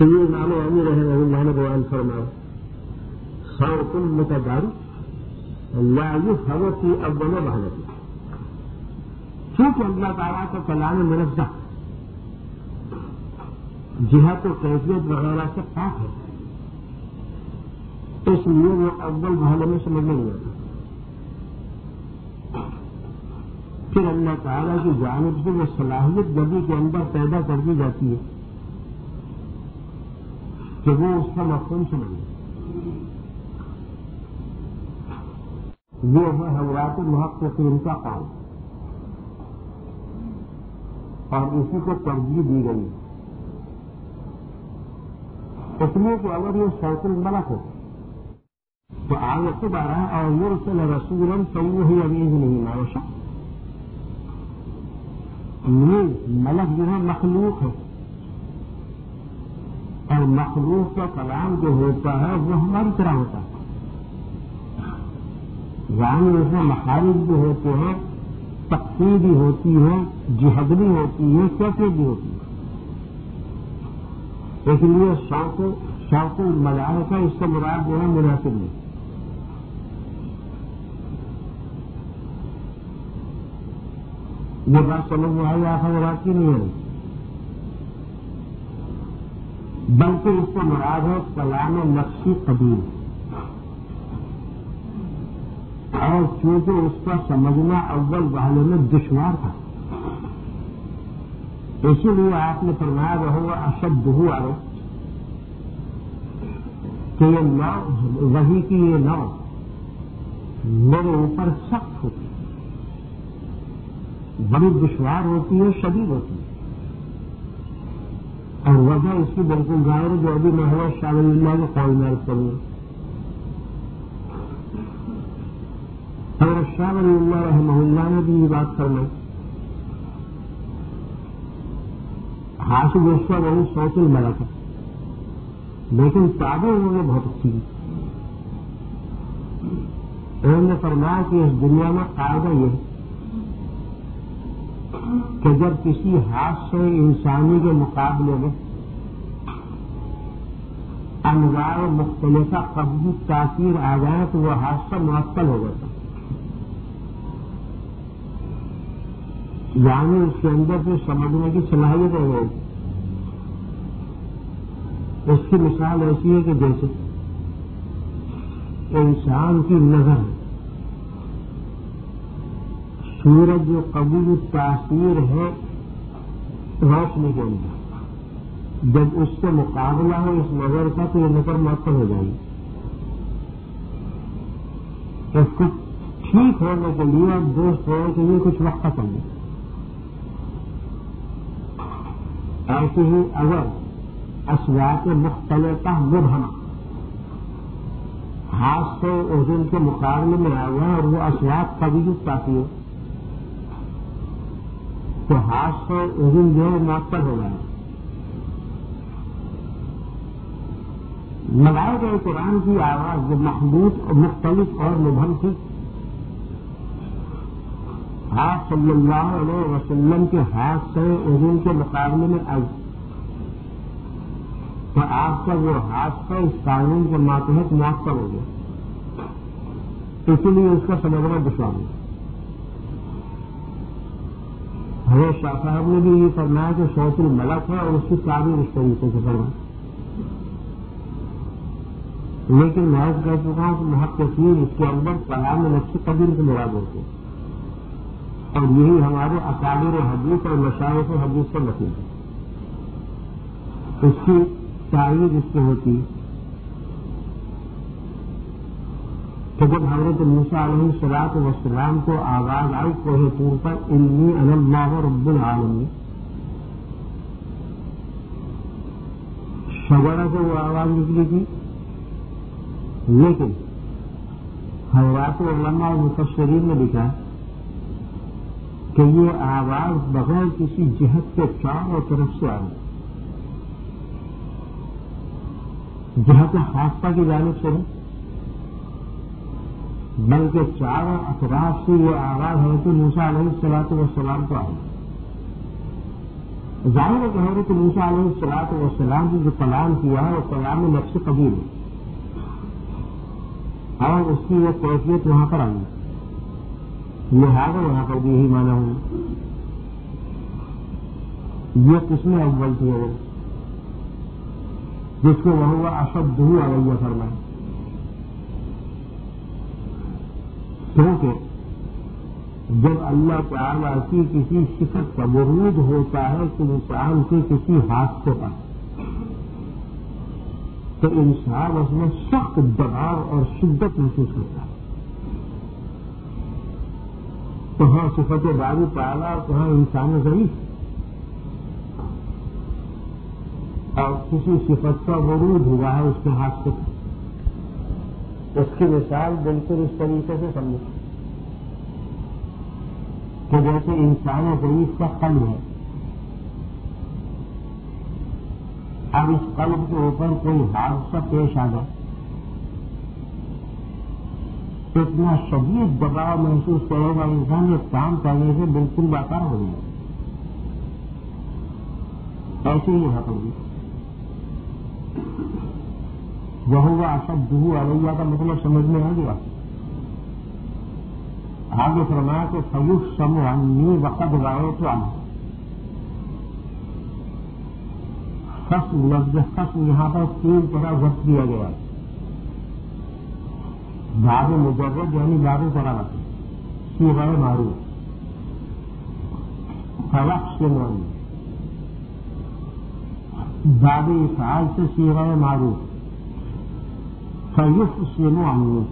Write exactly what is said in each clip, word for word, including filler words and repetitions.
تو یہ امام علی رحمہ اللہ نے بیان فرمایا صوت متدارک لا یفهم فی اول وهلة، چونکہ اللہ تعالیٰ کا کلام منزہ جہت و کیفیت وغیرہ سے پاک ہے، اس لیے وہ اول وہلے میں سمجھ نہیں آتا۔ پھر اللہ تعالیٰ کی جانب سے وہ صلاحیت نبی کے اندر پیدا کر دی جاتی ہے کہ وہ اس کا مفہوم سمجھے۔ یہ ہے حضرات محققین کا قول، اور اسی کو ترجیح دی گئی، اس لیے کہ اگر یہ صوت الملک ہو تو آگے خود آ رہا ہے اور یرسل رسولا فیوحی باذنہ ما یشاء۔ یہ ملک جو ہے مخلوق ہے، اور مخلوق کا کلام جو ہوتا ہے وہ ہماری طرح ہوتا ہے، یعنی اس میں مخارج جو ہوتے ہیں تقسیمی ہوتی ہے، جہدنی ہوتی ہے، کیفیت بھی ہوتی ہے، اس لیے شوق شوق الملائکہ اس سے مراد جو ہے مناسب نہیں۔ یہ بات سمجھ میں آئی آپ مراد کی نہیں ہے، بلکہ اس سے مراد ہے کلام نقشی قدیم، اور چونکہ اس کا سمجھنا اول وہلے میں دشوار تھا، اسی لیے آپ نے فرمایا وہ اشد ہوا ہے کہ یہ نو وحی کی یہ نو میرے اوپر سخت ہوتی ہے، بڑی دشوار ہوتی ہے، شدید ہوتی ہے، اور وجہ اس کی بالکل ظاہر جو ابھی محمد شاہ ولی اللہ کے قول میں عرض کروں، اور شاہ ولی اللہ رحمہ اللہ نے بھی یہ بات فرمائی، حاصل اس کا وہی صوت الملک ہے، لیکن تعبیر انہوں نے بہت اچھی کی۔ انہوں نے فرمایا کہ اس دنیا میں قاعدہ یہ ہے کہ جب کسی حادثے انسانی کے مقابلے میں انواع مختلفہ قبضی تاثیر آ جائے تو وہ حادثہ معطل ہو جاتا، یعنی اس کے اندر جو سمجھنے کی صلاحیت ہو گئی۔ اس کی مثال ایسی ہے کہ جیسے انسان کی نظر سورج جو قبول تاثیر ہے روشنی کے اندر، جب اس سے مقابلہ ہو اس نظر کا تو یہ نظر معطل ہو جائے گی، اس کو ٹھیک ہونے کے لیے اب دوست ہونے کے لیے کچھ وقت چاہیے۔ ایسے ہی اگر اصوات مختلفہ مبہمہ ہاتھ سے اذن کے مقابلے میں آ گیا اور وہ اصوات قبول تاثیر تو ہاتھ سے اذن جو ہے معطل ہو گیا۔ ملائکہ قرآن کی آواز جو محدود اور مختلف اور مبہم تھی، آپ صلی اللہ علیہ وسلم کے ہاتھ سے اذن کے مقابلے میں آئی تو آپ کا وہ ہاتھ سے اس قانون کے ماتحت معطل ہو گیا، اسی لیے اس کا سمجھنا دشوار ہے۔ حضرت شاہ صاحب نے بھی یہ فرمایا کہ صوت الملک ہے اور اس کی تعبیر اس طریقے سے فرمائی، لیکن میں کہہ چکا ہوں کہ محققین اس کے اندر کلام نقشی قدیم سے مراد ہوتے ہیں، اور یہی ہمارے اکابر حدیث اور مشایخ حدیث کا نتیجہ ہے۔ اس کی تعریف اس میں ہوتی کہ جب حضرت موسیٰ علیہ الصلوۃ والسلام کو آواز آئی کوہ طور پر انی انا اللہ رب العالمین، شجرہ سے وہ آواز نکلی تھی، لیکن حضرات علماء اور مفسرین نے لکھا کہ یہ آواز بغیر کسی جہت کے چاروں طرف سے آئی، جہت خاصہ کی جانب سے نہیں، بلکہ چاروں اطراف سے یہ آواز حضرت موسیٰ علیہ الصلوۃ والسلام کو آئی۔ ظاہر ہے کہ حضرت موسیٰ علیہ الصلوۃ والسلام نے جو کلام کیا ہے وہ کلام نفس قدیم ہے، اور اس کی ایک کیفیت وہاں پر آئی، لہٰذا وہاں پر بھی یہی مانا ہوں یہ قسم اول تھی وہ جس کو وہ اشد علیہ فرمائے، کیونکہ جب اللہ تعالیٰ کی کسی صفت کا ورود ہوتا ہے کہ انسان کے کسی حادثے پر، تو انسان اس میں سخت دباؤ اور شدت محسوس کرتا ہے، کہاں صفت باری تعالیٰ اور کہاں انسان ضعیف، اور کسی صفت کا ورود ہوا ہے اس کے حادثے پر، اس کی مثال بالکل اس طریقے سے سمجھیں کہ جیسے انسان ضعیف کا قلب ہے، اب اس قلب کے اوپر کوئی حادثہ پیش آ جائے، اتنا شدید دباؤ محسوس کرے گا انسان، یہ کام کرنے سے بالکل بیکار ہو جائے گا۔ ایسے ہی یہاں پر بھی وہ اشد علیہ کا مطلب سمجھ میں آ گیا۔ آگے فرمایا کہ فیوش سمو انی وقت رائے تو آنا، خصم لفظ خصم یہاں پر تین طرح ضبط کیا گیا ہے، باب مجرد یعنی باب قرآن صیغہ معروف، فوق سے معنی باب افعال سے صیغہ معروف، فیوش سمو انی،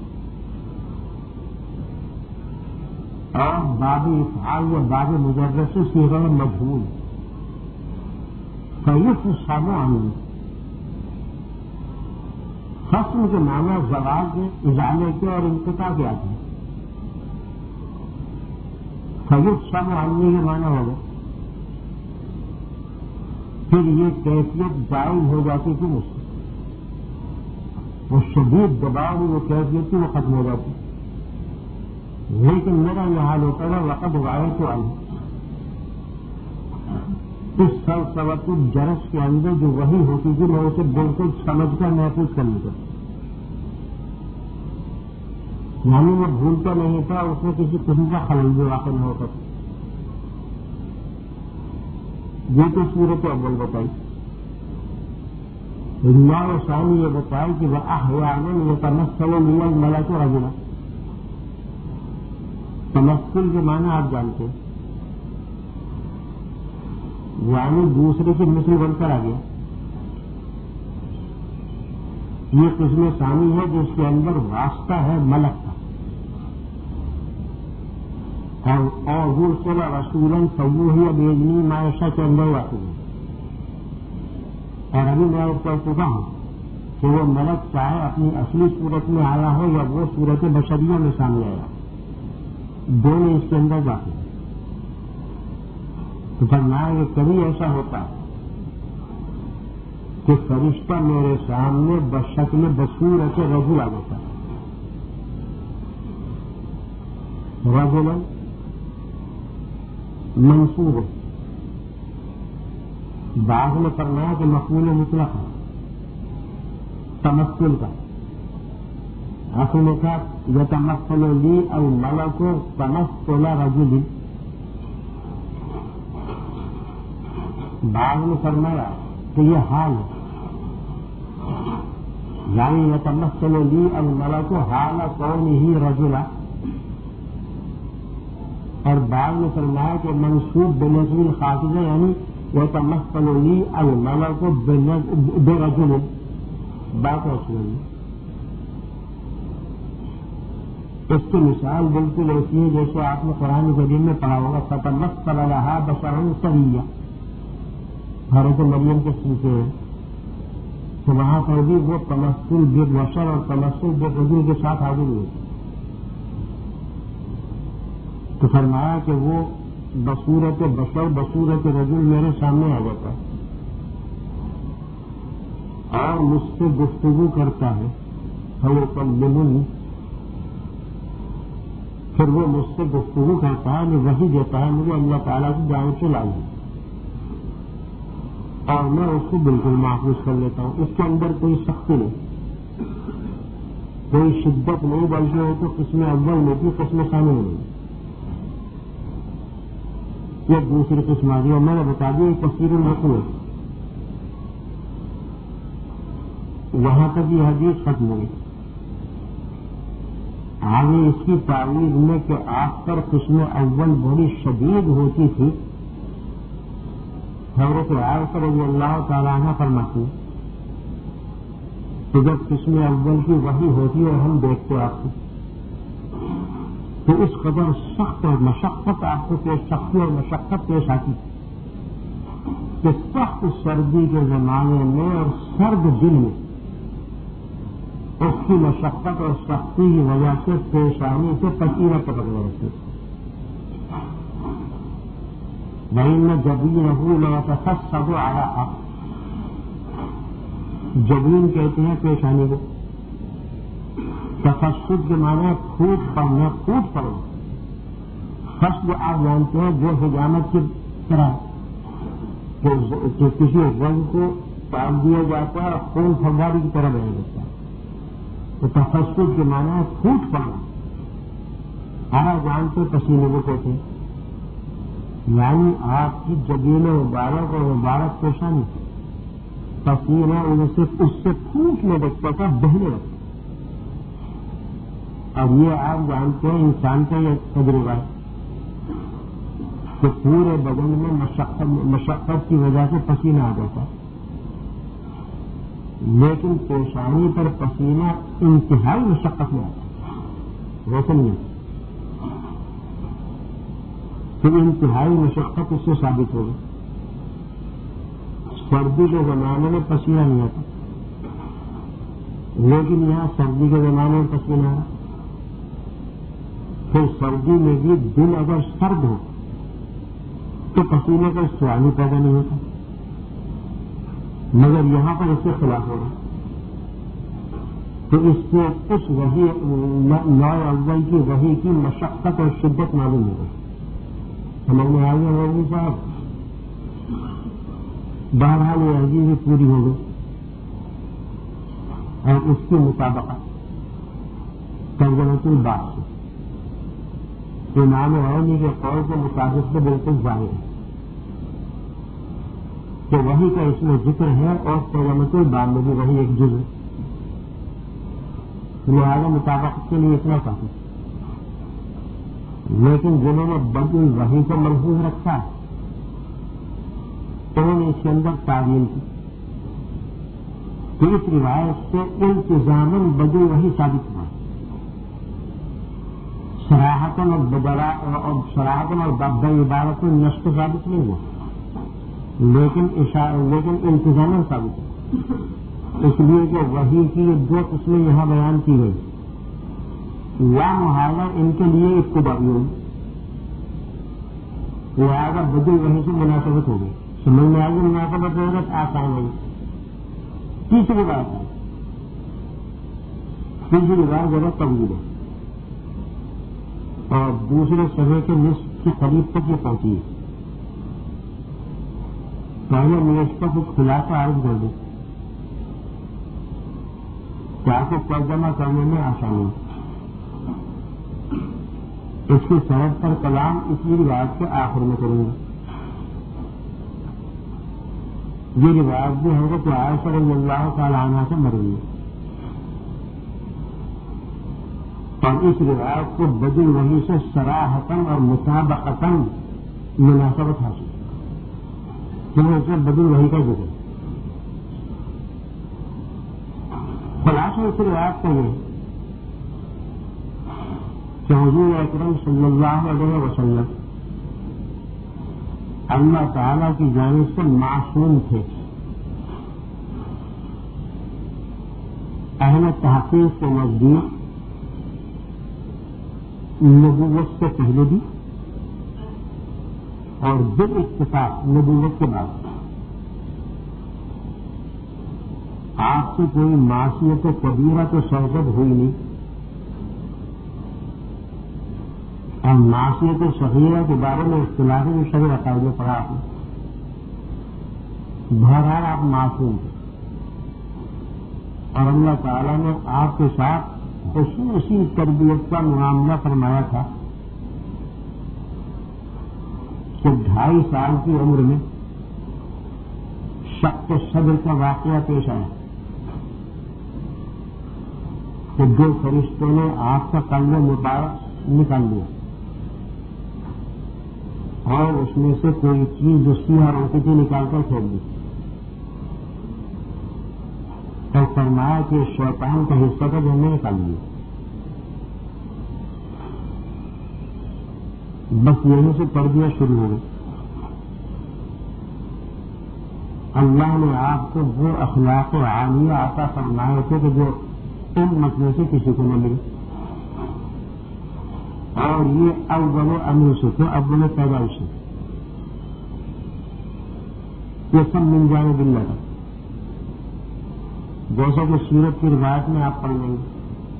اور باب افعال یا باب مجرد سے صیغہ مجہول، فیوش سمو انی۔ فصل کے معنی زوال کے، ازالے کے اور انقطاع کے آتے ہیں، فیوش سمو انی کے معنی ہوگا پھر یہ کیفیت جائز ہو جاتی تھی مجھ سے، وہ شدید دباؤ میں وہ کیفیت تھی وہ ختم ہو جاتی، لیکن میرا یہ حال ہوتا ہے وقت وائے تو آئی، اس سلسلۃ الجرس کے اندر جو وہی ہوتی تھی میں اسے بالکل سمجھ کر محفوظ کر لیتا، یعنی میں بھولتا نہیں تھا، اس میں کسی قسم کا خلل بھی واقع نہ ہوتا تھا۔ یہ تو صورت اول بتائی، اللہ و ثانی یہ بتائی کہ وہ احیانا یتمثل من الملک رجلا، تمثل کے معنی آپ جانتے ہیں، یعنی دوسرے کی مثل بن کر آ گیا۔ یہ قسم ثانی ہے جس کے اندر واسطہ ہے ملک کا، اور رسول رسولاً فیوحی بإذنہ ما یشاء کے اندر واقع ہے، اور ابھی میں اس پر چکا ہوں کہ وہ ملک چاہے اپنی اصلی صورت میں آیا ہو یا وہ صورت بشریہ میں سامنے آیا، دونوں اس کے اندر واقع ہیں۔ تو فرمایا کہ کبھی ایسا ہوتا ہے کہ فرشتہ میرے سامنے بشکل بصورت رجل آ جاتا ہے، رجلا منصوب، بعض میں فرمایا کہ مفعول مطلق ہے تمثل کا، آخر میں کہا یتمثل لی الملک تمثل رجل، بعض میں فرمایا کہ یہ حال ہے، یعنی یتمثل لی الملک حال کونہ رجلا، اور بعض میں فرمایا کہ منصوب بنصب الخافضہ یعنی یتمثل لی الملک برجل، بات رسول۔ اس کی مثال بالکل ایسی ہے جیسے آپ نے قرآن کریم میں پڑھا ہوگا فتمثل لہا بشرا سویا، حضرت مریم کے سلسلے ہیں، تو وہاں پر بھی وہ تمثل بالبشر اور تمثل بالرجل کے ساتھ حاضر ہوئے، تو فرمایا کہ وہ بصورت بشر بصورت رجل میرے سامنے آ جاتا ہے اور مجھ سے گفتگو کرتا ہے، فیکلمنی، پھر وہ مجھ سے گفتگو کرتا ہے، وہی دیتا ہے مجھے اللہ تعالیٰ کی جانب سے لائی، اور میں اس کو بالکل محفوظ کر لیتا ہوں. اس کے اندر کوئی سختی نہیں, کوئی شدت نہیں, بلکہ وہ تو قسم اول میں بھی قسم ثانی میں نہیں. یہ دوسری قسم آ گئی, اور میں نے بتا دیا یہ تفسیر الوقوع ہے. وہاں تک یہ حدیث ختم ہوئی. آگے اس کی تعویذ میں کہ آپ پر قسم اول بڑی شدید ہوتی تھی. حضرت عائشہ رضی اللہ تعالیٰ عنہ فرماتی کہ جب قسم اول کی وحی ہوتی اور ہم دیکھتے آپ کو تو اس قدر سخت اور مشقت آپ کو پیش سختی اور مشقت پیش آتی کہ سخت سردی کے زمانے میں اور سرد دن میں اس کی مشقت اور سختی کی وجہ سے پیشانی سے پسینہ ٹپکنے لگتی. وہیں میں جبین ہوں میں تفصد آیا. جبین کہتے ہیں پیشانی کو, تفصد کے معنی پھوٹ پڑنا, پھوٹ پڑنا. فصد آپ جانتے ہیں جو حجامت کی طرح کہ کسی رنگ کو ڈال دیا جاتا ہے اور خون فواری کی طرح بہنے لگتا ہے. تو تفصد کے معنی ہے پھوٹ پڑنا. ہر جانتے پسینے کو کہتے ہیں, یعنی آپ کی جبین مبارک اور مبارک پیشانی پسینہ ان سے اس سے پھوٹنے لگتا تھا, بہنے لگتا. اور یہ آپ جانتے ہیں انسان کا یہ تجربہ ہے کہ پورے بدن میں مشقت مشقت کی وجہ سے پسینہ آ جاتا ہے, لیکن پیشانی پر پسینہ انتہائی مشقت میں آتا ہے. ویسے نہیں آتا تو انتہائی مشقت اس سے ثابت ہوگی. سردی کے زمانے میں پسینہ نہیں آتا, لیکن یہاں سردی کے زمانے میں پسینہ ہے. پھر سردی میں بھی دن اگر سرد ہو تو پسینے کا سوال ہی پیدا نہیں ہوتا, مگر یہاں پر اس سے خلاف ہو رہا. تو اس سے اس وحی نو اول کی وحی کی مشقت اور شدت معلوم ہو گئی. سمجھ میں آ گیا مولوی صاحب؟ بہرحال یہ عزیز بھی پوری ہو گئی اور اس کی مطابقت ترجمۃ الباس سے امام عینی کے قول کے مطابق سے بالکل ظاہر ہے کہ وہی کا اس میں ذکر ہے اور ترجمۃ الباس میں بھی وہی ایک جزء, لہٰذا مطابقت کے لیے اتنا کافی. لیکن جنہوں نے بدء الوحی کو ملحوظ رکھا ہے انہوں نے اس کے اندر تعویل کی کہ اس روایت سے التزاماً بدء الوحی ثابت ہوا, صراحتاً اور بدلا اور صراحتاً اور عبارت نشت ثابت نہیں ہوا, لیکن لیکن التزاماً ثابت ہوا. اس لیے کہ وحی کی دو قسمیں یہاں بیان کی گئی, یا محاذہ ان کے لیے ابتدائی ہوئی, لہٰذا بدء الوحی سے مناسبت ہو گئی. سمجھ میں آگے مناسبت ضرورت آسان ہوئی. تیسری بات ہے, تیسری بات ضرورت طویل ہے اور دوسرے صفحے کے نصف کے قریب تک یہ پہنچی ہے. پہلے میں اس کا کچھ خلاصہ عرض کر دوں تاکہ ترجمہ کرنے میں آسانی ہو. اس کی سند پر کلام اسی روایت کے آخر میں کروں گا. یہ روایت بھی حضرت عائشہ رضی اللہ تعالیٰ عنہ سے مروی ہے اور اس روایت کو بدء الوحی سے صراحتاً اور مطابقتاً مناسبت حاصل کیونکہ اس میں بدء الوحی کا ذکر. خلاصہ اس روایت کو یہ کہ حضور اکرم صلی اللہ علیہ وسلم اللہ تعالیٰ کی جانب سے معصوم تھے. اہل تحقیق کے نزدیک نبوت سے پہلے بھی اور بالاتفاق نبوت کے بعد آپ سے کوئی معصیت کبیرہ تو سرزد ہوئی نہیں اور معصیت صغیرہ کے بارے میں اختلافی شرع عقائد میں پڑھا آپ نے. بہرحال آپ معصوم تھے اور اللہ تعالیٰ نے آپ کے ساتھ خصوصی تربیت کا معاملہ فرمایا تھا کہ ڈھائی سال کی عمر میں شق صدر کا واقعہ پیش آیا کہ دو فرشتوں نے آپ کا قلب مبارک نکال لیا اور اس میں سے کوئی چیز جو سیاہ روتی تھی نکال کر پھینک دی اور فرمایا کہ شیطان کا حصہ تھا جو ہم نے نکال لیا. بس یہیں سے تربیت شروع ہو گئی. اللہ نے آپ کو وہ اخلاق عالیہ عطا فرمائے تھے کہ جو ان مسئلے سے کسی کو نہ ملی اور یہ اول امر سے تھے اول پیدائش سے یہ سب مل جائے دل لگا جیسا کہ سیرت کی روایت میں آپ پڑھ لیں گے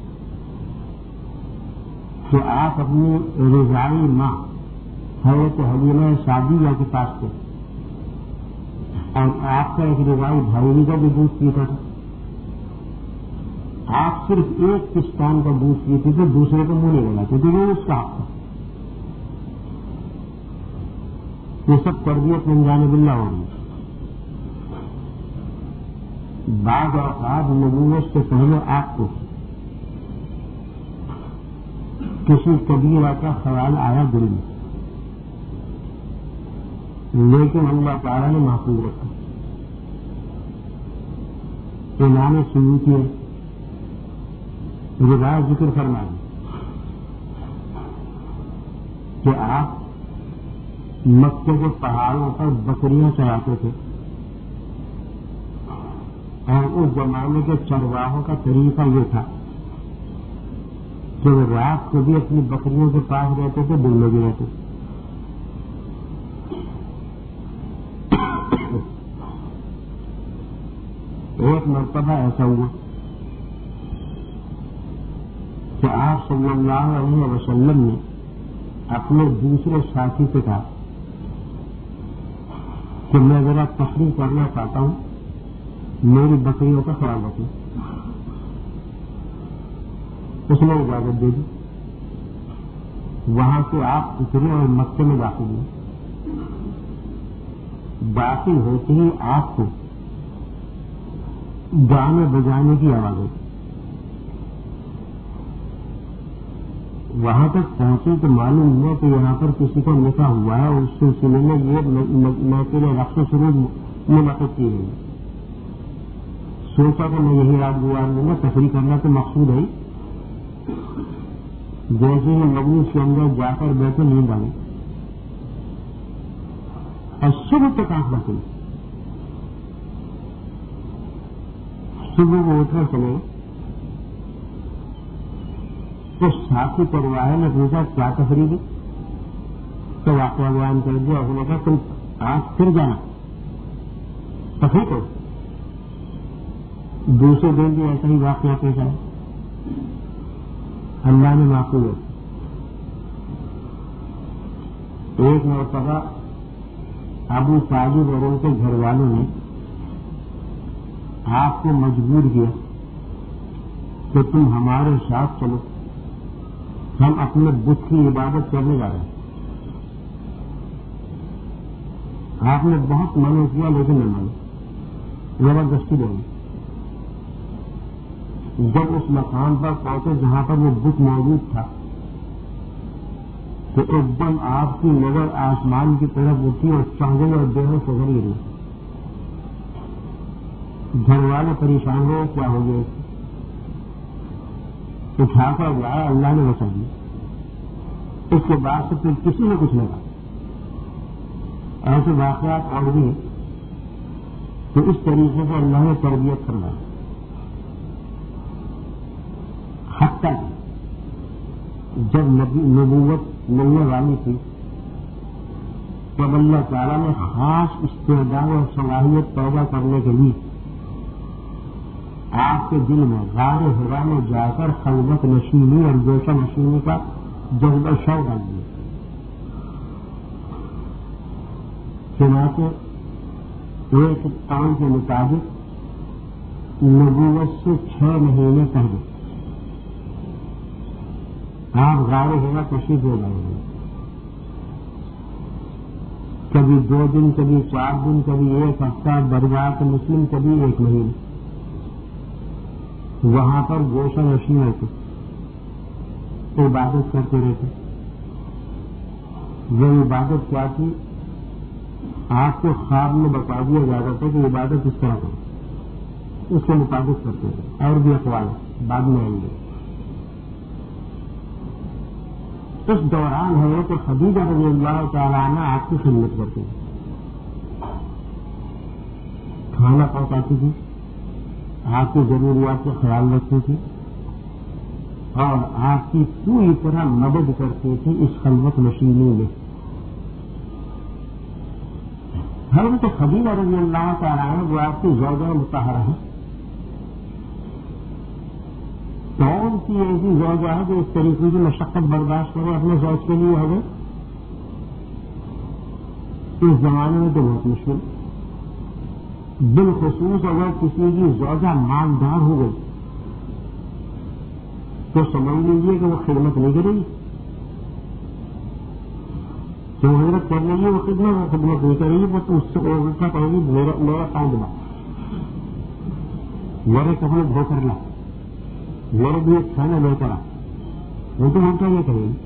کہ آپ اپنی رضائی ماں حضرت حلیمہ سعدیہ کے پاس تھے اور آپ کا ایک رضائی بھائی کا بھی دودھ پیتا تھا. آپ صرف ایک پستان کا دودھ پیتے تھے دوسرے کو منہ نہیں لگاتے تھے وہ اس کا حق تھا. یہ سب تربیت من جانب اللہ ہو رہی. بعض اوقات نبوت سے پہلے آپ کو کسی کبیرہ کا خیال آیا دل میں لیکن اللہ تعالیٰ نے محفوظ رکھا. امام سیوطی نے روایت ذکر فرما دی کہ آپ مکے کے پہاڑوں پر بکریاں چراتے تھے اور اس زمانے کے چرواہوں کا طریقہ یہ تھا کہ وہ رات کو بھی اپنی بکریوں کے پاس رہتے تھے دن میں بھی رہتے تھے. ایک مرتبہ ایسا ہوا کہ آپ صلی اللہ علیہ وسلم نے اپنے دوسرے ساتھی سے کہا کہ میں ذرا تفریح کرنا چاہتا ہوں میری بکریوں کا خیال رکھنا. اس نے اجازت دے دی. وہاں سے آپ اترے اور مکے میں داخل ہوئے. داخل ہوتے ہی آپ کو گانے بجانے کی آواز ہوتی. وہاں تک پہنچے تو معلوم ہوا کہ یہاں پر کسی کا نکاح ہوا ہے اور اس سلسلے میں یہ محفل رقص و سرود منعقد کی گئی. سوچا کہ میں یہی رات گزار لوں گا. تفریح کرنا تو مقصود ہے. جیسے ہی مجلس کے اندر جا کر بیٹھے نیند آئی اور صبح تک آنکھ بچی. صبح وہ اٹھ کر چلے تو ساتھی پروار نے پوچھا کیا تفریح دی تو واقعہ بیان کر دیا. انہوں نے کہا تم آج پھر جانا تفریح کرو. دوسرے دن بھی ایسا ہی واقعہ پیش آیا. اللہ نے معقول ہے. ایک مرتبہ ابو ساجد اور ان کے گھر والوں نے آپ کو مجبور کیا کہ تم ہمارے ساتھ چلو ہم اپنے بت کی عبادت کرنے جا رہے ہیں. آپ نے بہت منع کیا لیکن نہ مانے. زبردستی دے دی. جب اس مقام پر پہنچے جہاں پر وہ بت موجود تھا تو ایک دم آپ کی نظر آسمان کی طرف اٹھی اور چاندنی اور دیہوں سے گھر گری. گھر والے پریشان ہوئے کیا ہو گئے. اٹھا کر لایا اللہ نے بچا دیا. اس کے بعد سے پھر کسی نے کچھ نہیں کہا. ایسے واقعات اور بھی تو اس طریقے سے اللہ نے تربیت کروائی. حتیٰ جب نبوت ملنے والی تھی تب اللہ تعالیٰ نے خاص استعداد اور صلاحیت پیدا کرنے کے لیے آپ کے دل میں غار حرا میں جا کر خلوت نشینی اور جوشہ نشینی کا جذبہ شوق ڈال دیا. چنانچہ ایک قول کے مطابق نبوت سے چھ مہینے پہلے آپ غار حرا تشریف لے گئے ہیں. کبھی دو دن، کبھی چار دن، کبھی ایک ہفتہ، برباد مسلم کبھی ایک مہینے. وہاں پر گوشہ نشین رہتے، عبادت کرتے رہتے. وہ عبادت کیا تھی؟ آپ کو خواب میں بتا دیا جاتا تھا کہ عبادت اس طرح کرو، اس کے مطابق کرتے تھے. اور بھی اقوال بعد میں آئیں گے. اس دوران ہے کہ خدیجہ رضی اللہ تعالیٰ عنہ آپ کی خدمت کرتے ہیں، کھانا پکاتی تھی، آپ کی ضروریات کا خیال رکھتی تھی اور آپ کی پوری طرح مدد کرتی تھی اس خلوت نشینی میں. حضرت خدیجہ رضی اللہ تعالیٰ عنہ وہ آپ کی زوجہ مطہرہ ہے. کون سی ایسی زوجہ ہے جو اس طریقے کی مشقت برداشت کرے اپنے زوج کے لیے؟ ہوگی اس زمانے میں تو بہت مشکل. بالخصوص اگر کسی کی زوجہ مالدار ہو گئی تو سمجھ لیجیے کہ وہ خدمت نہیں کرے گی. جو حضرت کر رہی ہے وہ خدمت وہ خدمت نہیں کرے گی، بس اس سے الٹا کہے گی میرا میرا کام دلا، میرے کپڑے دھو کر لا، میرے بھی ایک کھانا لے کر آ. وہ تو الٹا یہ کرے گی.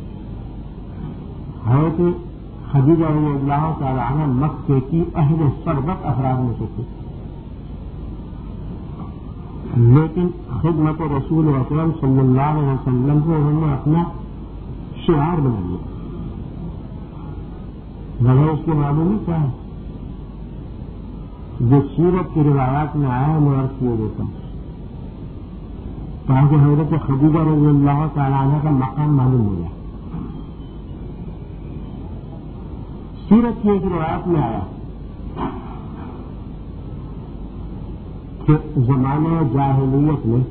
ہے کہ خدیجہ رضی اللہ تعالیٰ عنہ مکے کی اہل سربت افراد میں سے تھے، لیکن خدمت رسول اکرم صلی اللہ علیہ وسلم کو انہوں نے اپنا شعار بنا لیا. مگر اس کے معلوم ہی کیا ہے جو سیرت کی روایات میں آیا میں عرض کیے دیتا ہوں تاکہ حضرت خدیجہ رضی اللہ تعالیٰ عنہ کا مقام معلوم ہو جائے. سیرت کی ایک روایت میں آیا کہ زمانہ جاہلیت میں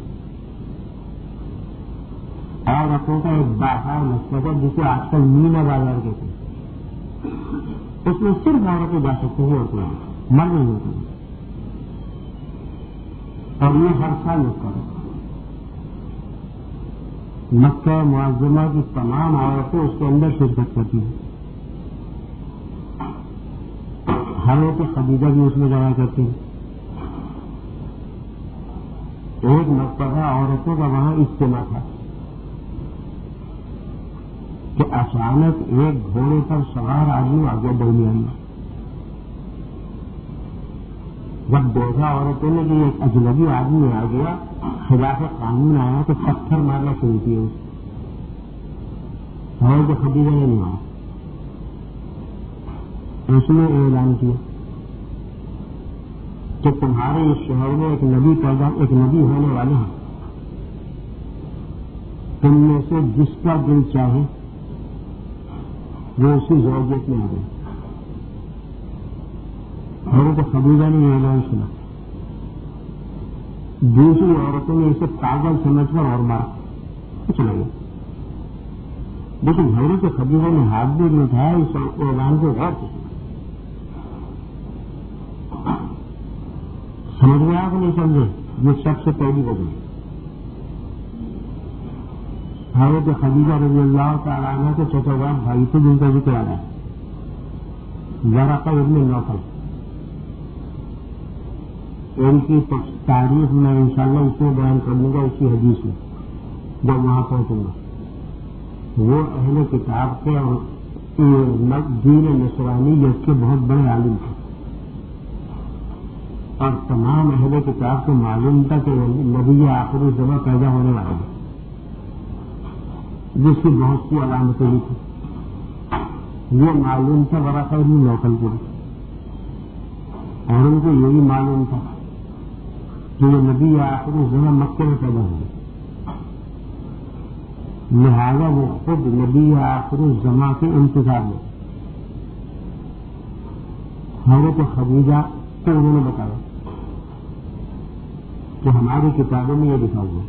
عورتوں کا ایک بازار لگتا تھا جسے آج کل مینا بازار کہتے ہیں. اس میں صرف عورتیں جا سکتی ہیں، عورتیں مرد نہیں ہوتی. اور یہ ہر سال لگتا ہے. مکہ معظمہ کی تمام عورتیں اس کے اندر شرکت کرتی ہیں. حضرت خدیجہ بھی اس میں جایا کرتی ہیں. ایک مرتبہ عورتوں کا وہاں اجتماع تھا کہ اچانک ایک گھوڑے پر سوار آدمی آگے درمیان میں. جب دیکھا عورتوں نے کہ ایک اجنبی آدمی آ گیا، خلاف قانون آیا تو پتھر مارنا شروع کیا. اور جو خدیجہ نے نہیں مارا، اس نے اعلان کیا کہ تمہارے اس شہر میں ایک نبی پیدا ایک نبی ہونے والے ہیں، تم میں سے جس کا دل چاہے وہ اسی زوجیت میں آ گئے. حضرت خدیجہ نے یہ اعلان سنا. دوسری عورتوں نے اسے پاگل سمجھ کر اور مارا کچھ نہیں. لیکن حضرت خدیجہ نے ہاتھ بھی نہیں اٹھایا، اس اعلان کو غور سے سمجھ گیا کہ نہیں سمجھے. یہ سب سے پہلی وجہ ہے. حضرت خدیجہ رضی اللہ تعالیٰ عنہ کے چچا بھائی تھے جن کا ذکر آ رہا ہے، ورقہ ابن نوفل. ان کی تاریخ میں انشاءاللہ اس میں بیان کر لوں گا اسی حدیث میں جب وہاں پہنچوں گا. وہ اہل کتاب کے اور دین نصرانیت کے بہت بڑے عالم تھے اور تمام اہل کتاب کو معلوم تھا کہ نبی آخری زماں پیدا ہونے والا ہے، جس کی بہت سی علامتیں بھی تھیں. یہ معلوم تھا ورقہ ابن نوفل کو، اور ان کو یہی معلوم تھا کہ یہ نبی آخری زماں مکے میں پیدا ہوگی. لہٰذا وہ خود نبی آخری زماں کے انتظار میں. حضرت خدیجہ کو انہوں نے بتایا کہ ہماری کتابوں میں یہ لکھا ہوا.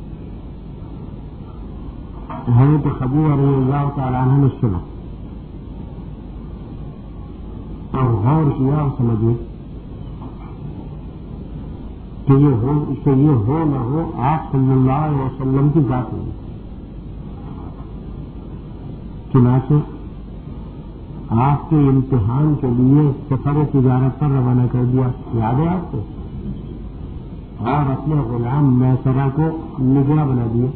حضرت خدیجہ رضی اللہ تعالیٰ عنہ نے سنا اور غور کیا اور سمجھے کہ یہ ہو کہ یہ ہو نہ ہو آپ صلی اللہ علیہ وسلم کی ذات ہوئی. چنانچہ آپ کے امتحان کے لیے سفر تجارت پر روانہ کر دیا. یاد ہے آپ کو؟ اور اپنے غلام میسرہ کو نگراں بنا دیا.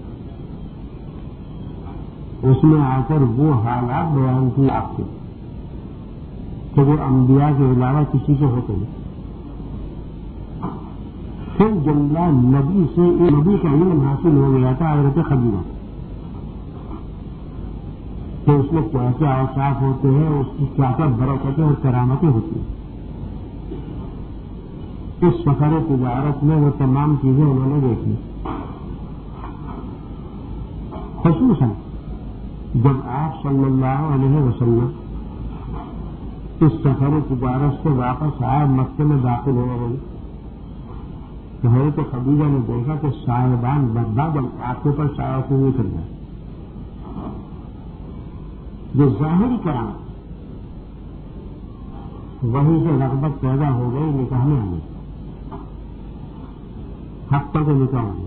اس میں آ کر وہ حالات بیان کیے آپ کے کہ وہ انبیاء کے علاوہ کسی کے ہوتے نہیں. پھر جملہ نبی سے نبی کا علم حاصل ہو گیا تھا حضرت خدیجہ. تو اس میں کیا کیا اوصاف ہوتے ہیں، اس کی کیا کیا برکتیں اور کرامتیں ہوتی ہیں. اس سفر تجارت میں وہ تمام چیزیں انہوں نے دیکھی. خصوصاً جب آپ صلی اللہ علیہ وسلم اس سفر تجارت سے واپس آئے، مکے میں داخل ہو گئی، تو حضرت خدیجہ نے دیکھا کہ صاحبان بغداد آنکھوں پر سایہ سے نہیں کر جائے. جو ظاہری کرامت وہیں سے رغبت پیدا ہو گئی نکاح میں آنے کی. حق تک نکاح ہو گئی.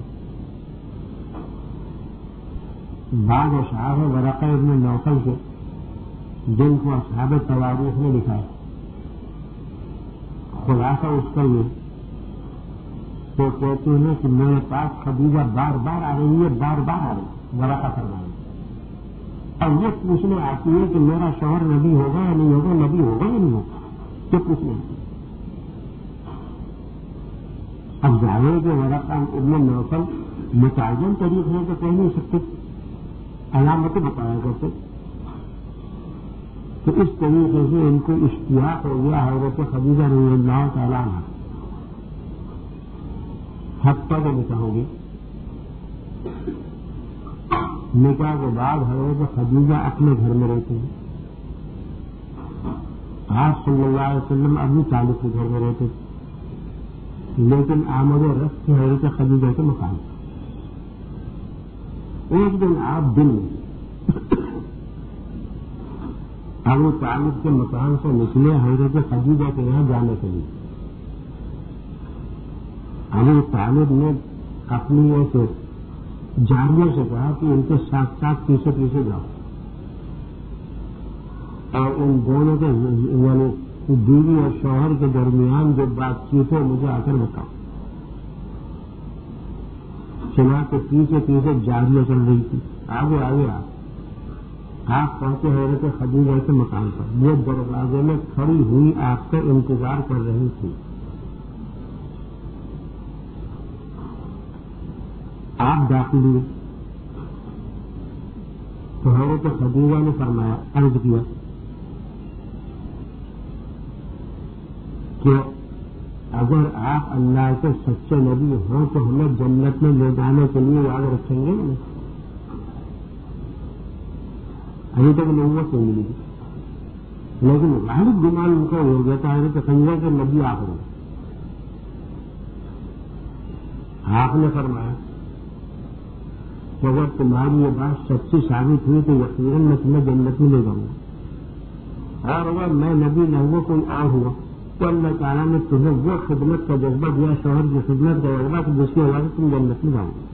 بعض اشعار ہے ورقہ ابن نوفل کے جن کو اصحاب تواریخ نے لکھا ہے. خلاصہ اس کا یہ تو کہتے ہیں کہ میرے پاس خدیجہ بار بار آ رہی ہے، بار بار آ رہی ہے ورقہ فرمائے، اور یہ پوچھنے آتی ہے کہ میرا شوہر نبی ہوگا یا نہیں ہوگا، نبی ہوگا یا نہیں ہوگا، یہ پوچھنے آتی ہے. اب ظاہر کے ورقہ ابن نوفل متعین طریق ہے تو کہہ نہیں سکتے، علامتیں بتایا کرتے. تو اس طریقے سے ان کو اشتیاق ہو گیا حضرت خدیجہ رضی اللہ تعالیٰ عنہ. حتیٰ کہ نکاح ہو گئی. نکاح کے بعد حضرت خدیجہ اپنے گھر میں رہتے ہیں. آپ صلی اللہ علیہ وسلم ابو طالب کے گھر میں رہتے تھے، لیکن آمد و رفت سے حضرت خدیجہ کے مقام. ایک دن آپ دن ابو طالب کے مکان سے نکلے حضرت خدیجہ کے یہاں جانے کے لیے. ابو طالب نے اپنی ایک جاریوں سے کہا کہ ان کے ساتھ ساتھ پیچھے پیچھے جاؤ اور ان دونوں کے یعنی بیوی اور شوہر کے درمیان جو بات چیت ہے مجھے آ کر بتاؤ. چنا کے پیچھے پیچھے جاریاں چل رہی تھی. آگے آگے آپ آپ پہنچے حضرت خدیجہ کے مکان پر. وہ دروازے میں کھڑی ہوئی آپ کا انتظار کر رہی تھی. آپ داخل ہوئے تو حضرت خدیجہ نے فرمایا، عرض کیا کہ اگر آپ اللہ کے سچے نبی ہوں تو ہمیں جنت میں لے جانے کے لیے یاد رکھیں گے. ابھی تک نبوت نہیں ملی لیکن غالب گمان ان کا ہو گیا تھا حضرت خدیجہ کے نبی آپ ہوں. آپ نے فرمایا کہ اگر تمہاری یہ بات سچی ثابت ہوئی تو یقیناً میں تمہیں جنت میں لے جاؤں گا، اور اگر میں نبی نہ ہوا کوئی اور ہوا تو اللہ تعالیٰ نے تمہیں وہ خدمت کا جذبہ دیا، شوہر کی خدمت کا جذبہ کہ جس کی وجہ سے تم جنت میں جاؤ گے.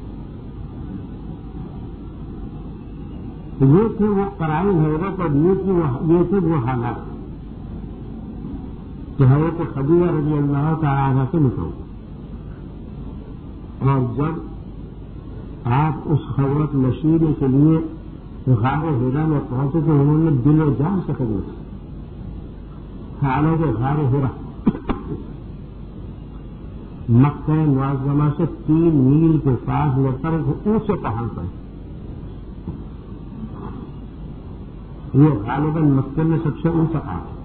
یہ تھی وہ قرائن حیرت اور یہ تھی وہ حالات کہ حضرت خدیجہ رضی اللہ تعالیٰ عنہ سے نکلو. اور جب آپ اس خبرت نشیرے کے لیے غار ہیرا میں پہنچے تو انہوں نے دل و جان سے خدمت کی. حالانکہ غار ہیرا مکہ معظمہ سے تین میل کے پاس پر اونچے پہاڑ پر. یہ غالباً مکے میں سب سے اونچا پہاڑ ہے.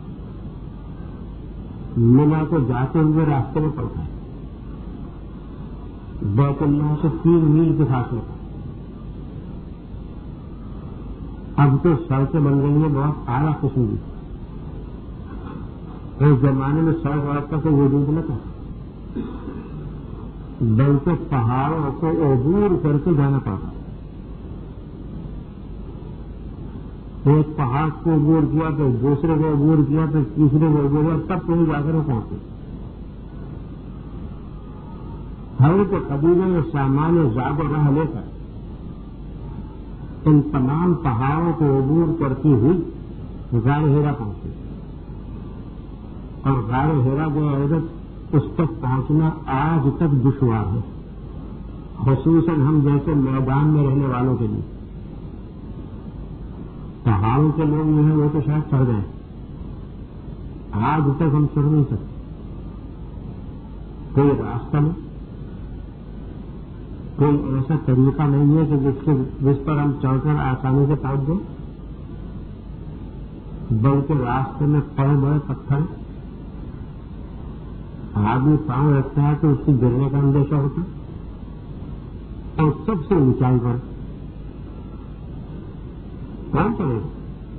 منا کو جاتے ہوئے راستے میں پڑتا ہے. بیت اللہ سے تین میل کے فاصلے پر. اب تو سڑکیں بن گئی ہیں بہت اعلیٰ قسم کی. اس زمانے میں سڑک وڑک کا کوئی وجود نہ تھا، بلکہ پہاڑوں کو عبور کر کے جانا پڑتا. ایک پہاڑ کو عبور کیا تو دوسرے کو عبور کیا تو تیسرے کو عبور کیا، تب کہیں جا کر وہ پہنچے. حضرت خدیجہ نے سامان زاد و راہ لے کر ان تمام پہاڑوں کو عبور کرتی ہوئی غار ہیرا پہنچی، اور غار ہیرا جو عورت اس تک پہنچنا آج تک دشوار ہے، خصوصاً ہم جیسے میدان میں رہنے والوں کے لیے۔ پہاڑوں کے لوگ جو ہیں وہ تو شاید چڑھ گئے، آج تک ہم چڑھ نہیں سکتے، کوئی راستہ نہیں، کوئی ایسا طریقہ نہیں ہے کہ جس کے جس پر ہم چڑھ کر آسانی سے پہنچ جائیں، بلکہ راستے میں بڑے بڑے پتھر، آدمی پاؤں رکھتا ہے تو اس کی گرنے کا اندیشہ ہوتا ہے، اور سب سے اونچائی پر کون چلے گا؟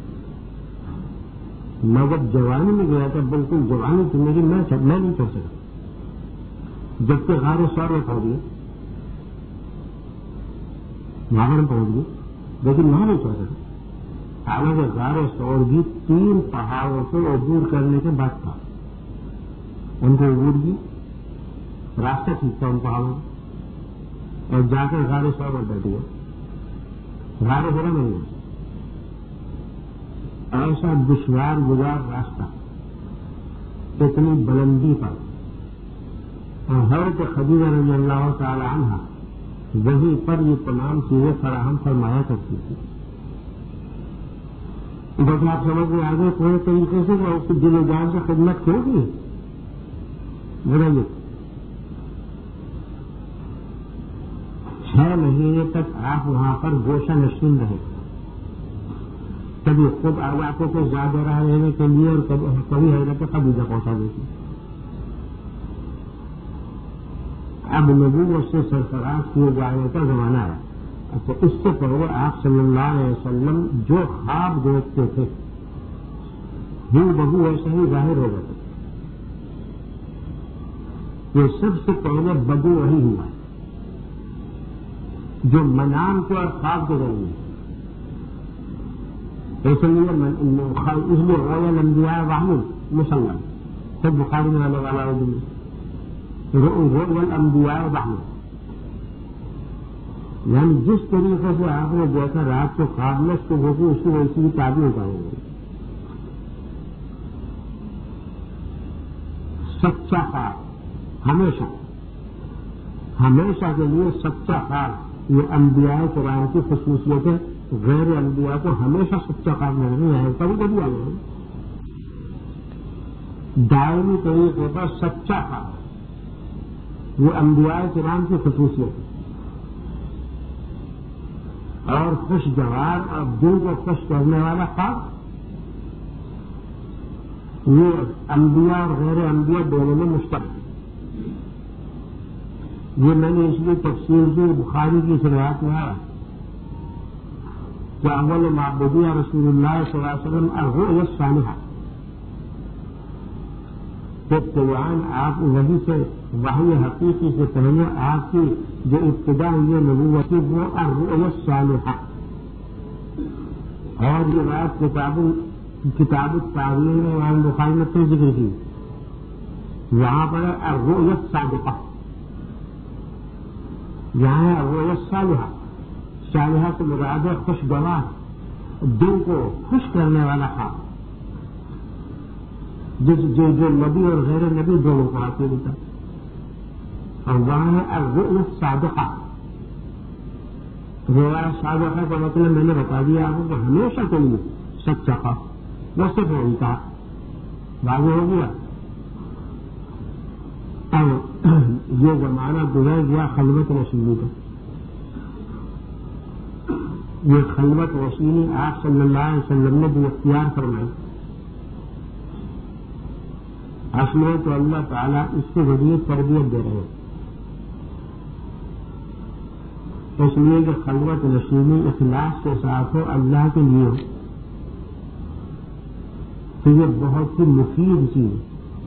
میں جب جوانی میں گیا تھا، بالکل جوانی تھی میری، میں نہیں چڑھ سکا، جبکہ غار سور میں پہنچ گیا، وہاں پہنچ گئی، لیکن وہاں نہیں چڑھ سکا۔ حالانکہ غار سور بھی تین پہاڑوں کو عبور کرنے کے بعد تھا، ان کو عبور کی راستہ ٹھیک تھا ان پہاڑوں، اور جا کر غار سور میں بیٹھ گیا، غار ہیرا نہیں ہے۔ ایسا دشوار گزار راستہ، اتنی بلندی پر، اور حضرت خدیجہ رضی اللہ تعالی عنہ وہیں پر یہ تمام چیزیں فراہم فرمایا کرتی تھی۔ بس آپ سمجھ میں آ گئے پورے طریقے سے کہ اس کی دل و جان سے خدمت کیوں کی؟ بتائیے، چھ مہینے تک آپ وہاں پر گوشہ نشین رہے، کبھی خود علاقوں کو زیادہ راہ رہنے کے لیے، اور کبھی حضرت خدیجہ پہنچا دیتی۔ اب نبوت سے سرفراز کیے جانے کا زمانہ ہے، اچھا اس سے پہلے آپ صلی اللہ علیہ وسلم جو خواب دیکھتے تھے ہی بہو ایسے ہی ظاہر ہو جاتے تھے۔ یہ سب سے پہلے بدو وہی ہوا جو منام کو اور خواب کے ذریعے، اس لیے اس لیے رویل انبیاء واحد مسلم سب بخاری میں آنے والا ہے، رویل انبیاء واحد، یعنی جس طریقے سے آپ نے دیکھا رات کو خواب میں اس کو ہوگی، اس کی ویسی بھی تعبیر ہوگی۔ سچا خواب ہمیشہ ہمیشہ کے لیے سچا خواب، یہ انبیاء قرآن کی خصوصیت ہے، غیر انبیاء کو ہمیشہ سچا خواب نہیں آئے، کبھی کبھی آئے ہیں، دائمی طریقے پر سچا خواب یہ انبیاء کرام کی خصوصیت ہے، اور خوشگوار اور دل کو خوش کرنے والا خواب یہ انبیاء اور غیر انبیاء دونوں میں مشترک ہے۔ یہ میں نے اس لیے تفسیر کی بخاری کی روایت میں آیا کہ اول معبودیہ رسول اللہ صلی اللہ علیہ وسلم الرؤیا الصالحہ، ابتداءً آپ وحی سے وحی حقیقی سے پہلے آپ کی جو ابتدا ہوئی نبوت کی وہ الرؤیا الصالحہ، اور یہ بات کتاب کتاب التعبیر میں امام بخاری نے پھر ذکر کی، یہاں پر ہے الرؤیا الصادقہ، یہاں ہے الرؤیا الصالحہ، صالحہ سے مراد ہے خوشگوار، دل کو خوش کرنے والا خواب، جس جو جو نبی اور غیر نبی دونوں کو حاصل ہوتا ہے، اور وہاں ہے الرؤیا الصادقہ۔ رؤیا صادقہ کا مطلب میں نے بتا دیا آپ کو کہ ہمیشہ کے لیے سچا خواب، وہ صرف وہی کہا، واضح ہو گیا۔ اور یہ زمانہ گزر گیا خلوت رسولی کا، یہ خلوت رسولی آپ صلی اللہ علیہ وسلم نے بھی اختیار فرمائی، اصل میں تو اللہ تعالیٰ اس کے ذریعے تربیت دے رہے ہیں، اس لیے کہ خلوت رسولی اخلاص کے ساتھ ہو، اللہ کے لیے ہو، تو یہ بہت ہی مفید چیز ہے۔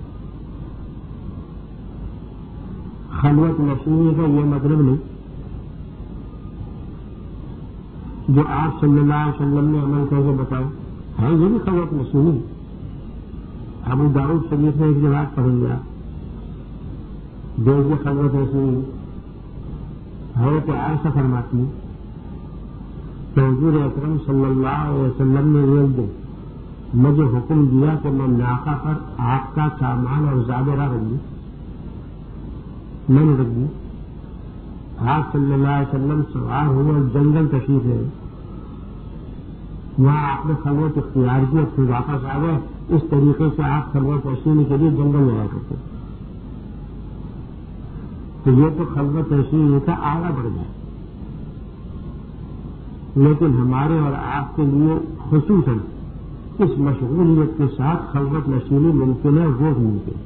خلوت رسولی کا یہ مطلب نہیں جو آپ صلی اللہ علیہ وسلم نے عمل کر کے بتاؤ، ہے یہ بھی خلوت رسولی۔ ابو داؤد شریف نے ایک جواب پڑھ لیا، دیکھیے خلوت رسولی حضرت عائشہ فرماتی ہے کہ حضور اکرم صلی اللہ علیہ وسلم نے ایک دن مجھے حکم دیا کہ میں ناقہ پر آگ کا سامان اور زیادہ رکھ دوں. میں نے رکھ دی. آپ صلی اللہ علیہ وسلم سوار ہوئے اور جنگل تشریف ہے. وہاں آپ نے خلوت اختیار کی اور پھر واپس آ گئے. اس طریقے سے آپ خلوت تشریح کے لیے جنگل میں رہ کرتے. تو یہ تو خلوت تشریح کا آگا بڑھ جائے. لیکن ہمارے اور آپ کے لیے خصوصاً اس مشغولیت کے ساتھ خلوت نشینی ممکن ہے، وہ ممکن.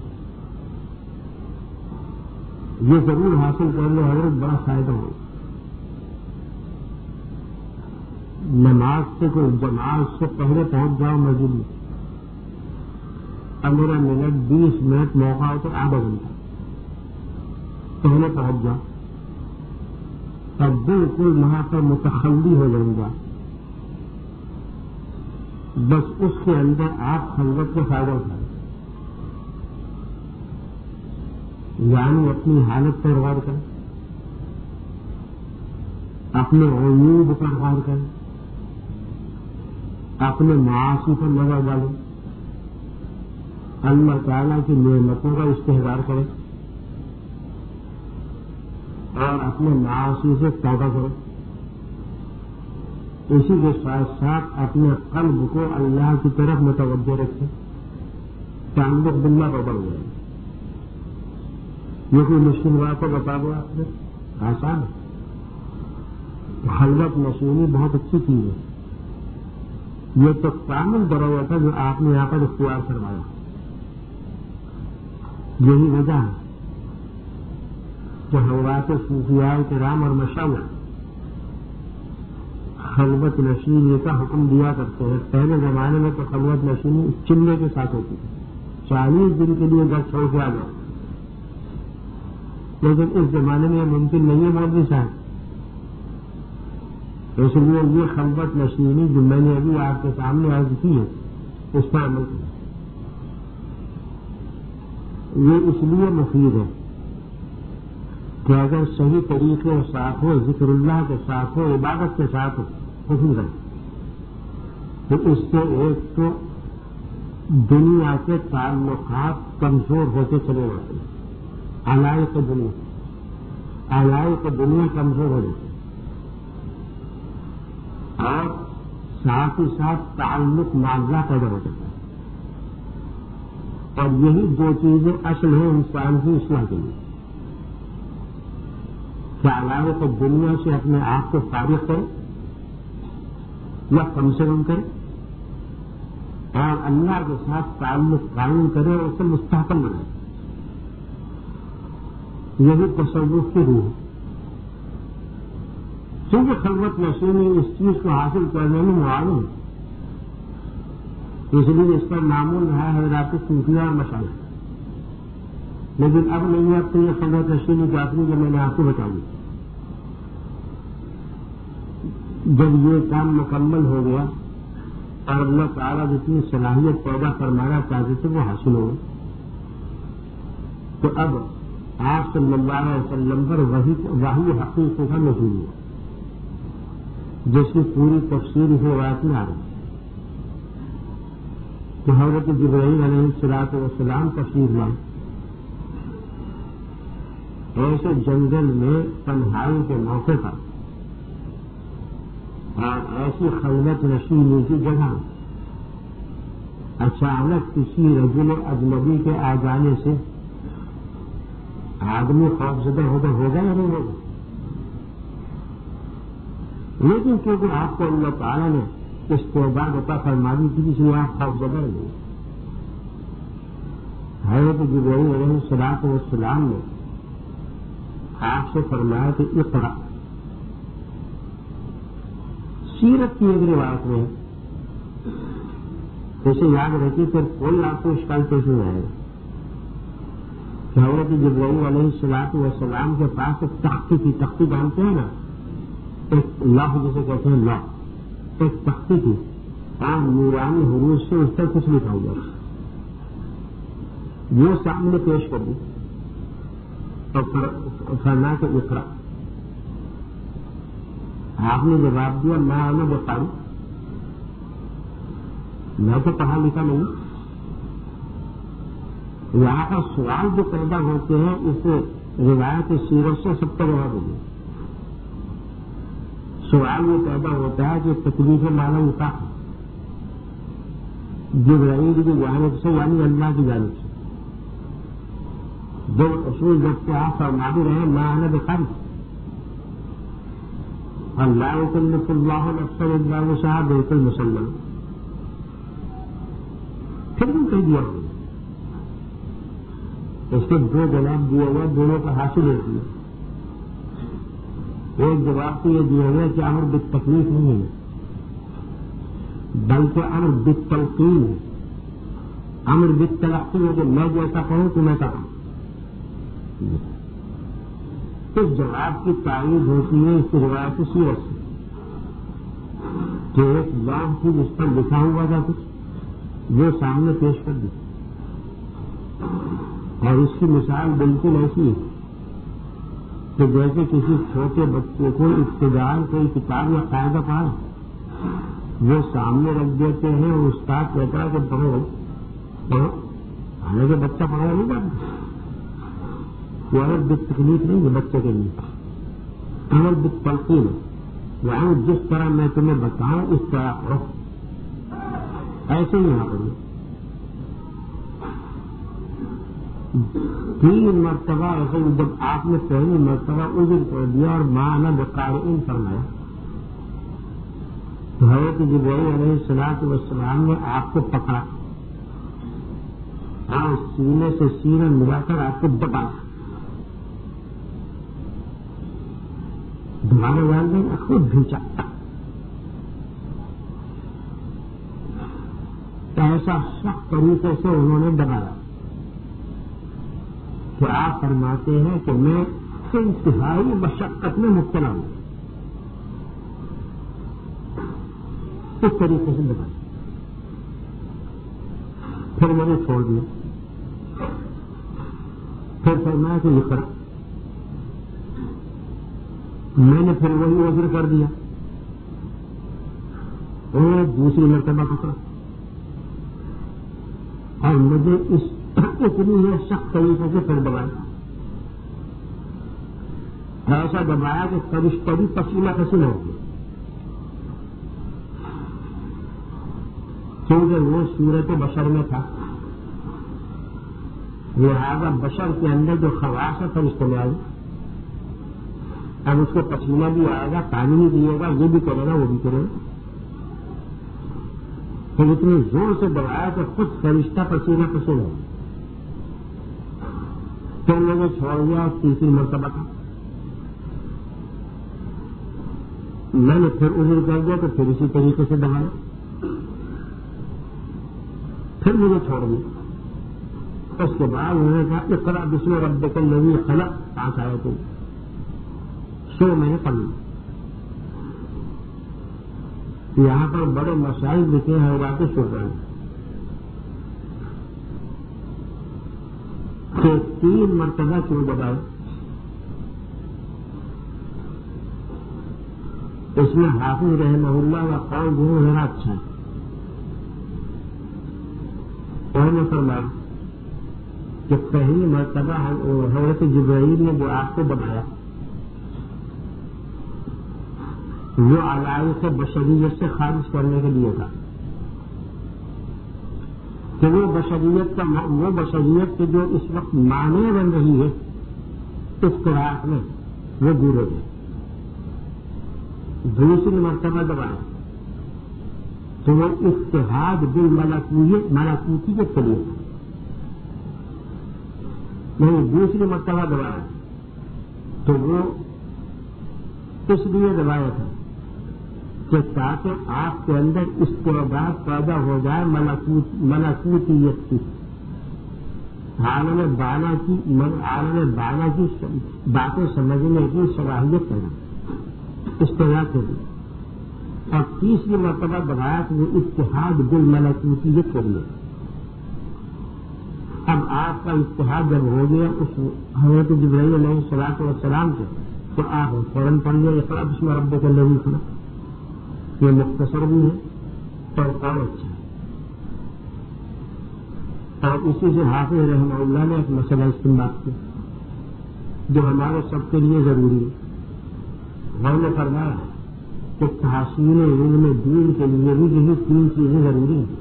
یہ ضرور حاصل کر لے حضرت، بڑا فائدہ ہو. نماز سے کوئی جماعت سے پہلے پہنچ جاؤ مسجد میں، پندرہ منٹ بیس منٹ موقع ہو تو آدھا گھنٹہ پہلے پہنچ جاؤ، تب بالکل وہاں پر متخلی ہو جائیں گا. بس اس کے اندر آپ خلوت کا فائدہ اٹھائیں، یعنی اپنی حالت پر غور کریں، اپنے عیوب پر غور کریں، اپنے معاصی پر نظر ڈالیں، اللہ تعالیٰ کی نعمتوں کا استحضار کریں اور اپنے معاصی سے توبہ کریں. اسی کے ساتھ ساتھ اپنے قلب کو اللہ کی طرف متوجہ رکھیں، تعلق باللہ پر بڑھ جائے. یہ کوئی مشکل بات کو بتا دو آپ نے، آسان ہے. خلوت نشینی بہت اچھی چیز ہے. یہ تو کامل درجہ تھا جو آپ نے یہاں پر اختیار کروایا. یہی وجہ ہے کہ حضرات صوفیاء کرام اور مشائخ خلوت نشینی کا حکم دیا کرتے ہیں. پہلے زمانے میں تو خلوت نشینی چلے کے ساتھ ہوتی تھی، چالیس دن کے لیے گھر چھوڑ کے آ جاؤ. لیکن اس زمانے میں یہ ممکن نہیں ہے مولوی صاحب. اس لیے یہ خلوت نشینی جو میں نے ابھی آپ کے سامنے عرض کی ہے اس پر عمل کیا. یہ اس لیے مفید ہے کہ اگر صحیح طریقے کے ساتھ ہو، ذکر اللہ کے ساتھ ہو، عبادت کے ساتھ ہو، حکم کرے تو اس سے ایک تو دنیا کے تعلقات کمزور ہوتے چلے جاتے ہیں. علائق دنیا علائق دنیا کمزور ہو جاتے اور ساتھ ہی ساتھ تعلق معاوضہ پیدا ہو جاتا ہے. اور یہی دو چیزیں اصل ہیں انسان کی اصلاح کے لیے کہ علائق دنیا سے اپنے آپ کو فارغ کرے یا کم سے کم کرے اور اللہ کے ساتھ تعلق قائم کرے اور اسے مستحکم بنائے. یہی تصوف کی روح ہے. کیونکہ خلوت نشینی اس چیز کو حاصل کرنے میں معاون ہے، اس لیے اس پر معمول رہا ہے حضرات صوفیاء اور مشائخ. لیکن اب نہیں ہے، اب تو یہ خلوت نشینی کی اپنی جو میں نے آپ کو بتا دی. جب یہ کام مکمل ہو گیا اور اللہ تعالیٰ جتنی صلاحیت پیدا فرمانا چاہتے تھے وہ حاصل ہو گئی، تو اب آپ صلی اللہ علیہ وسلم پر وحی وحی حقیقت کا نزول ہوا جس کی پوری تفصیل اس روایت میں آ رہی ہے کہ حضرت جبرائیل علیہ الصلوۃ والسلام تشریف لائے. ایسے جنگل میں تنہائی کے موقع پر اور ایسی خلوت نشینی کی جگہ اچانک کسی رجل اجنبی کے آ جانے سے آدمی خوفزدہ ہوگا ہوگا یا نہیں ہوگا. لیکن کیونکہ آپ کو اللہ تعالیٰ نے استعداد عطا فرما دی تھی اس لیے آپ خوفزدہ نہیں. حضرت جبرائیل علیہ الصلوۃ والسلام نے آپ سے فرمایا کہ اقرأ. سیرت کی ایک روایت میں اسے یاد رکھیے پھر کوئی آپ کو اشکال پیش نہیں آئے گا. حضرت جبرائیل علیہ الصلوۃ والسلام کے پاس ایک تختی تھی. تختی جانتے ہیں نا، ایک لوح جسے کہتے ہیں لوح، ایک تختی تھی اور نورانی حروف سے اس پر کچھ لکھا ہوا تھا. وہ سامنے پیش کر دی اور فرمایا کہ اقرأ. آپ نے جواب دیا میں انا بقاری، میں تو پڑھا لکھا نہیں. یہاں پر سوال جو پیدا ہوتے ہیں اس روایت سیرت سے سب کا جواب دیں. سوال یہ پیدا ہوتا ہے کہ تکلیف مانا ہوتا ہے جبرائیل کی جانب سے یعنی اللہ کی جانب سے، جو اصول جب سے آپ فرما بھی رہے میں انا بقاری، اللہ یکلف اللہ نفسا الا وسعها بیت المسلم، پھر بھی کہہ دیا ہوگا اس کے دو جواب دیے گئے، دونوں کا حاصل ہے. ایک جواب تو یہ دیا گیا کہ امر بالتکلیف نہیں ہے بلکہ امر بالتلقین ہے. امر بالتلقین ہے کہ میں جیسا کہوں تو میں کہوں. اس جواب کی تعریف ہوتی ہے اس کی روایت سیرت سے کہ ایک بات تھی جس پر لکھا ہوا تھا کچھ وہ سامنے پیش کر دی، اور اس کی مثال بالکل ایسی ہے کہ جیسے کسی چھوٹے بچے کو ابتدائی کوئی کتاب یا قاعدہ پڑھا وہ سامنے رکھ دیتے ہیں اور استاد کہتا ہے کہ پڑھو پڑھو، حالانکہ بچہ پڑھا نہیں جاتا. وہ امر بالتکلیف نہیں ہے بچے کے لیے، امر بالتلقین یعنی جس طرح میں تمہیں بتاؤں اس طرح پڑھو. ایسے ہی یہاں پڑھو. تین مرتبہ ایسے جب آپ نے پہلی مرتبہ عذر کر دیا اور ما انا بقارئ فرمایا تو حضرت جبرائیل علیہ الصلوۃ والسلام نے آپ کو پکڑا اور سینے سے سینہ ملا کر آپ کو دبایا. دبانے والے نے خود بھیجا. ایسا سخت طریقے سے انہوں نے دبایا کہ آپ فرماتے ہیں کہ میں انتہائی مشقت میں مبتلا ہوں. اس طریقے سے دبایا. پھر میں نے چھوڑ دیا. پھر فرمایا کہ یہ کرا. میں نے پھر وہی عذر کر دیا. انہوں نے دوسری مرتبہ پکڑا اور مجھے اس اتنی ہے سخت طریقے سے پھر دبایا. ایسا دبایا کہ فرشتہ بھی پسینہ پسینہ ہو گیا، کیونکہ وہ صورت بشر میں تھا. لہذا بشر کے اندر جو خواص ہے فرشتہ میں آئی. اب اس کو پسینہ بھی آئے گا، پانی بھی دیے گا، یہ بھی کرے گا وہ بھی کرے گا. پھر اتنی زور سے دبایا کہ خود فرشتہ پسینہ پسینہ ہو. پھر میں نے چھوڑ دیا اور تیسری مرتبہ تھا. میں نے پھر عذر کر دیا تو پھر اسی طریقے سے دبایا. پھر مجھے چھوڑ دیا. اس کے بعد انہوں نے کہا اقرأ بسم ربک الذی خلق، پانچ آیتیں سو میں نے پڑھ لی. یہاں پر بڑے مسائل لکھے ہیں حضرات شکران کہ تین مرتبہ کیوں دبائے. اس میں حافظ رحمہ اللہ کا قول جو ہے ذرا اچھا ہے. انہوں نے فرمایا کہ پہلی مرتبہ حضرت جبرائیل نے جو آپ کو دبایا وہ علائق بشریت سے خارج کرنے کے لیے تھا کہ وہ بشریت کا وہ بشریت کے جو اس وقت معنی بن رہی ہے اس قرآن میں وہ دور ہو گئی. دوسری مرتبہ دبایا تو وہ اتحاد بالملکوت ملکوتیت کے لیے تھا. نہیں، دوسری مرتبہ دبایا تو وہ اس لیے دبایا تھا کہ تاکہ آپ کے اندر استعداد پیدا ہو جائے ملکوتیت کی، عالم بالا کی عالم بالا کی باتیں سمجھنے کی صلاحیت پیدا استعداد ہوگی. اور تیسری مرتبہ دبایا کہ وہ اتحاد بالملکوتیت کے لیے. اب آپ کا اتحاد جب ہو گیا اس حضرت جبرائیل علیہ الصلوۃ والسلام سے تو آپ فوراً پڑھ لیں اقرأ بسم ربک الذی خلق. یہ مختصر بھی ہے اور اور اچھا ہے. اور اسی سے حافظ رحمہ اللہ نے ایک مسئلہ استنباط کیا جو ہمارے سب کے لیے ضروری ہے. غور نے فرمایا کہ تحصیل علم دین کے لیے بھی یہی تین چیزیں ضروری ہیں.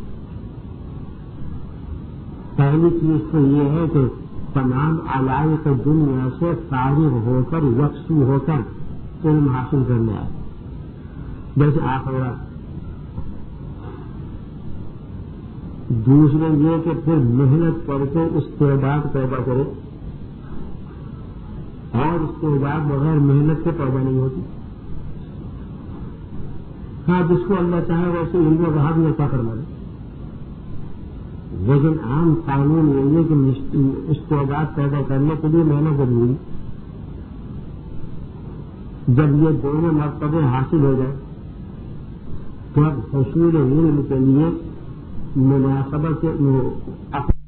پہلی چیز تو یہ ہے کہ تمام علائق دنیا سے فارغ ہو کر یکسو ہو کر علم حاصل کرنے آئے. جیسے آخرت. دوسرے یہ کہ پھر محنت کر کے استعداد پیدا کرے اور استعداد بغیر محنت کے پیدا نہیں ہوتی. ہاں جس کو اللہ چاہے ویسے علم و وہاں بھی ایسا کرنا ہے. لیکن عام قانون یہ ہے کہ استعداد پیدا کرنے کے لیے محنت ضروری. جب یہ دونوں مرتبے حاصل ہو جائے تو اب حصول علم کے لیے مناسبت